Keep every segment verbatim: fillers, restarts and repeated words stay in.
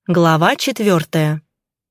Глава четвертая.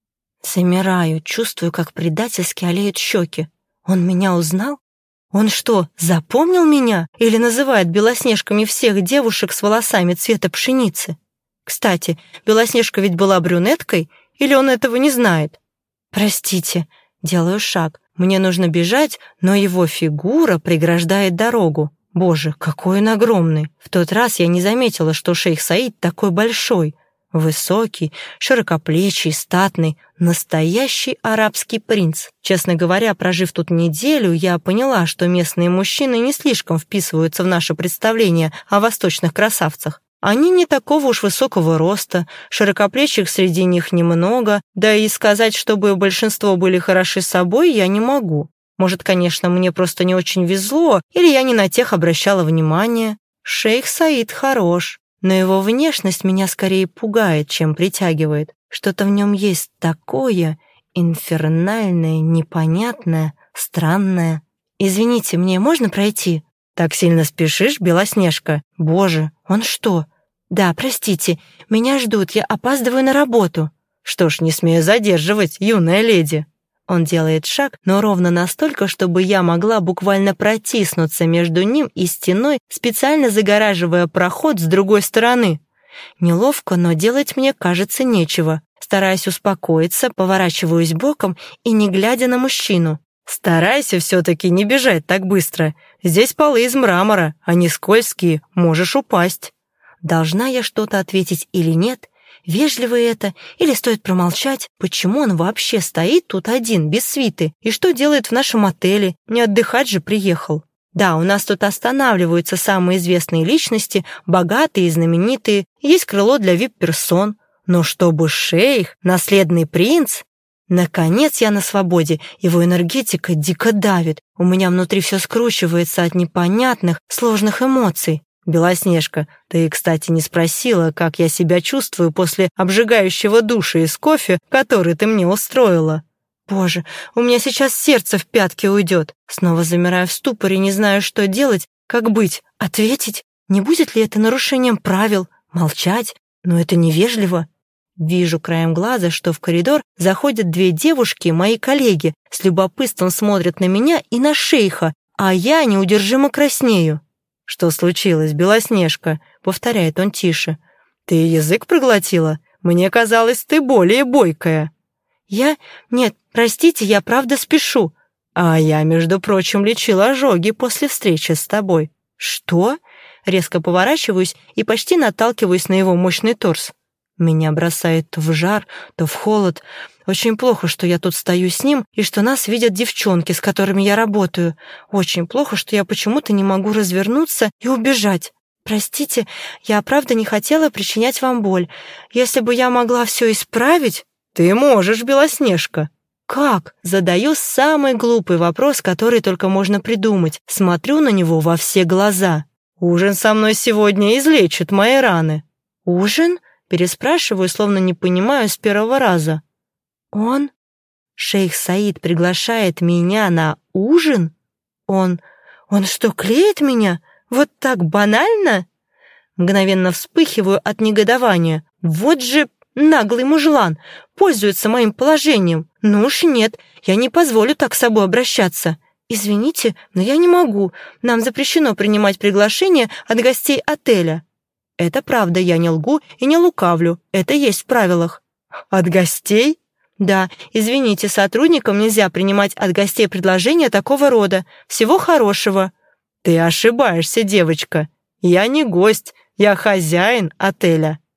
Замираю, чувствую, как предательски олеют щеки. Он меня узнал? Он что, запомнил меня? Или называет белоснежками всех девушек с волосами цвета пшеницы? Кстати, Белоснежка ведь была брюнеткой, или он этого не знает? Простите, делаю шаг. Мне нужно бежать, но его фигура преграждает дорогу. Боже, какой он огромный! В тот раз я не заметила, что шейх Саид такой большой. Высокий, широкоплечий, статный, настоящий арабский принц. Честно говоря, прожив тут неделю, я поняла, что местные мужчины не слишком вписываются в наше представление о восточных красавцах. Они не такого уж высокого роста, широкоплечих среди них немного, да и сказать, чтобы большинство были хороши собой, я не могу. Может, конечно, мне просто не очень везло, или я не на тех обращала внимание. Шейх Саид хорош. Но его внешность меня скорее пугает, чем притягивает. Что-то в нем есть такое инфернальное, непонятное, странное. «Извините, мне можно пройти?» «Так сильно спешишь, Белоснежка? Боже, он что?» «Да, простите, меня ждут, я опаздываю на работу». «Что ж, не смею задерживать, юная леди». Он делает шаг, но ровно настолько, чтобы я могла буквально протиснуться между ним и стеной, специально загораживая проход с другой стороны. Неловко, но делать мне, кажется, нечего. Стараясь успокоиться, поворачиваюсь боком и не глядя на мужчину. «Старайся все-таки не бежать так быстро. Здесь полы из мрамора, они скользкие, можешь упасть». Должна я что-то ответить или нет? Вежливо это, или стоит промолчать? Почему он вообще стоит тут один, без свиты? И что делает в нашем отеле? Не отдыхать же приехал. Да, у нас тут останавливаются самые известные личности, богатые и знаменитые. Есть крыло для вип-персон. Но чтобы шейх, наследный принц... Наконец я на свободе, его энергетика дико давит. У меня внутри все скручивается от непонятных, сложных эмоций. «Белоснежка, ты, кстати, не спросила, как я себя чувствую после обжигающего душа из кофе, который ты мне устроила». «Боже, у меня сейчас сердце в пятки уйдет». Снова замираю в ступоре, не знаю, что делать, как быть, ответить. Не будет ли это нарушением правил? Молчать? Но это невежливо. Вижу краем глаза, что в коридор заходят две девушки, мои коллеги, с любопытством смотрят на меня и на шейха, а я неудержимо краснею. «Что случилось, Белоснежка?» — повторяет он тише. «Ты язык проглотила? Мне казалось, ты более бойкая». «Я? Нет, простите, я правда спешу». «А я, между прочим, лечила ожоги после встречи с тобой». «Что?» Резко поворачиваюсь и почти наталкиваюсь на его мощный торс. Меня бросает то в жар, то в холод. Очень плохо, что я тут стою с ним, и что нас видят девчонки, с которыми я работаю. Очень плохо, что я почему-то не могу развернуться и убежать. Простите, я правда не хотела причинять вам боль. Если бы я могла все исправить... Ты можешь, Белоснежка. Как? Задаю самый глупый вопрос, который только можно придумать. Смотрю на него во все глаза. Ужин со мной сегодня излечит мои раны. Ужин? Переспрашиваю, словно не понимаю с первого раза. Он? Шейх Саид приглашает меня на ужин? Он... Он что, клеит меня? Вот так банально? Мгновенно вспыхиваю от негодования. Вот же наглый мужлан, пользуется моим положением. Ну уж нет, я не позволю так с собой обращаться. Извините, но я не могу. Нам запрещено принимать приглашения от гостей отеля. Это правда, я не лгу и не лукавлю. Это есть в правилах. От гостей? Да, извините, сотрудникам нельзя принимать от гостей предложения такого рода. Всего хорошего. Ты ошибаешься, девочка. Я не гость, я хозяин отеля.